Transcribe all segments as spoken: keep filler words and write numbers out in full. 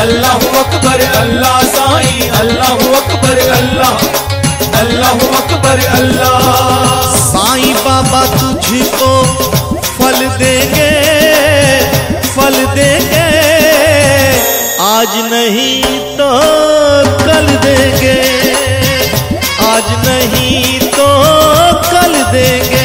अल्लाहु अकबर अल्लाह साईं, अल्लाहु अकबर अल्लाह, अल्लाहु अकबर अल्लाह। साईं बाबा तुझको फल देंगे, फल देंगे, आज नहीं तो कल देंगे, आज नहीं तो कल देंगे।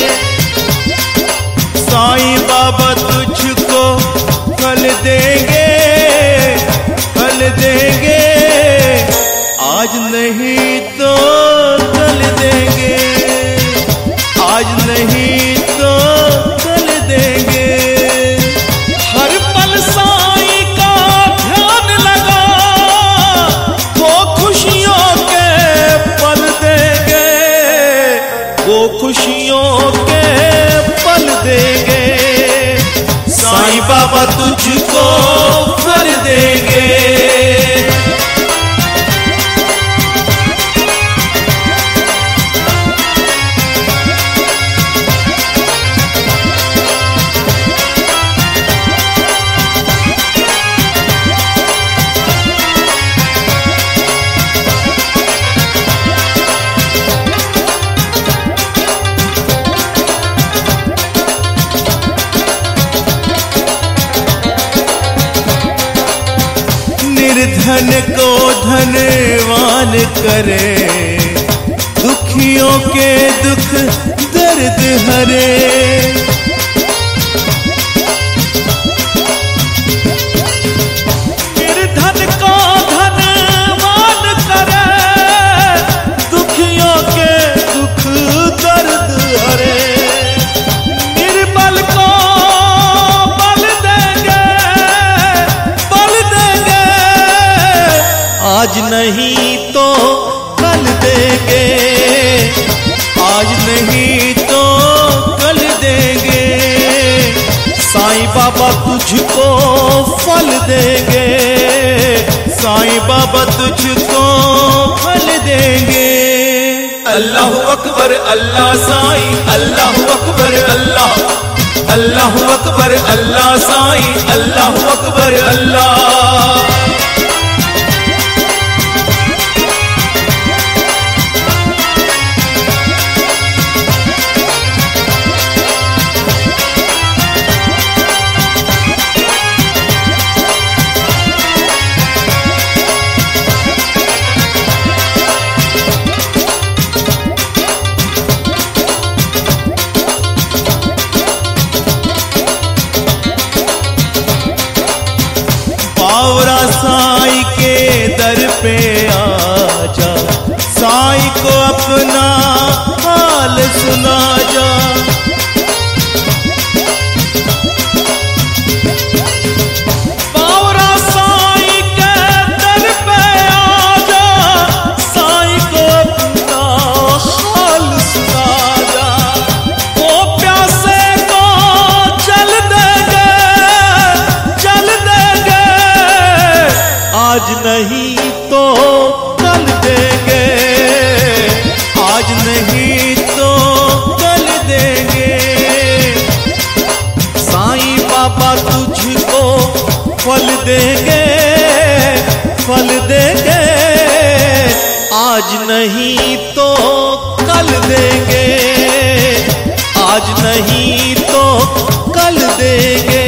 साईं बाबा तुझको फल देंगे, फल देंगे, आज नहीं तो कल देंगे, आज नहीं तो कल देंगे। हर पल साईं का ध्यान लगा, वो खुशियों के पल देंगे, वो खुशियों के पल देंगे। साईं बाबा तुझको फल देंगे। निर्धन को धनवान करे, दुखियों के दुख दर्द हरे। निर्धन को धनवान करे, दुखियों के दुख दर्द हरे। निर्बल को बल देंगे, बल देंगे, आज नहीं तो कल देंगे, आज नहीं तो कल देंगे। साईं बाबा तुझको फल देंगे, साईं बाबा तुझको फल देंगे। अल्लाहु अकबर अल्लाह साईं, अल्लाहु अकबर अल्लाह, अल्लाहु अकबर अल्लाह साईं, अल्लाहु अकबर अल्लाह। बावरा साईं के दर पे आजा, साईं को अपना हाल सुना जा। बावरा साईं के दर पे आजा, साईं को अपना हाल सुना जा। वो प्यासे को जल देंगे, जल देंगे, आज नहीं तो कल देंगे, आज नहीं तो कल देंगे। साईं बाबा तुझको फल देंगे, फल देंगे, आज नहीं तो कल देंगे, आज नहीं तो कल देंगे।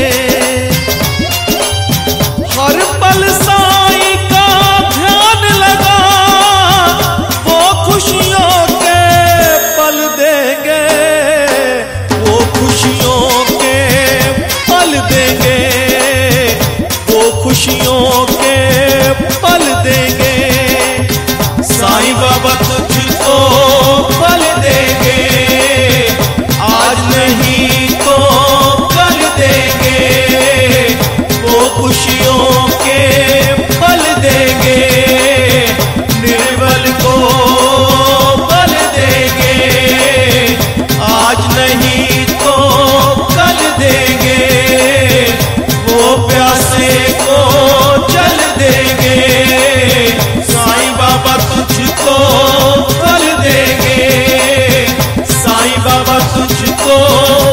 हर पल साईं का ध्यान लगा, वो खुशियों के पल देंगे, वो खुशियों के पल देंगे, वो खुशियों के पल देंगे। साईं बाबा तुझको फल देंगे, आज नहीं तो कल देंगे, वो खुशियों के पल देंगे। निर्बल को बल देंगे, आज नहीं तो कल देंगे, वो प्यासे को जल देंगे। साईं बाबा तुझको फल देंगे, साईं बाबा तुझको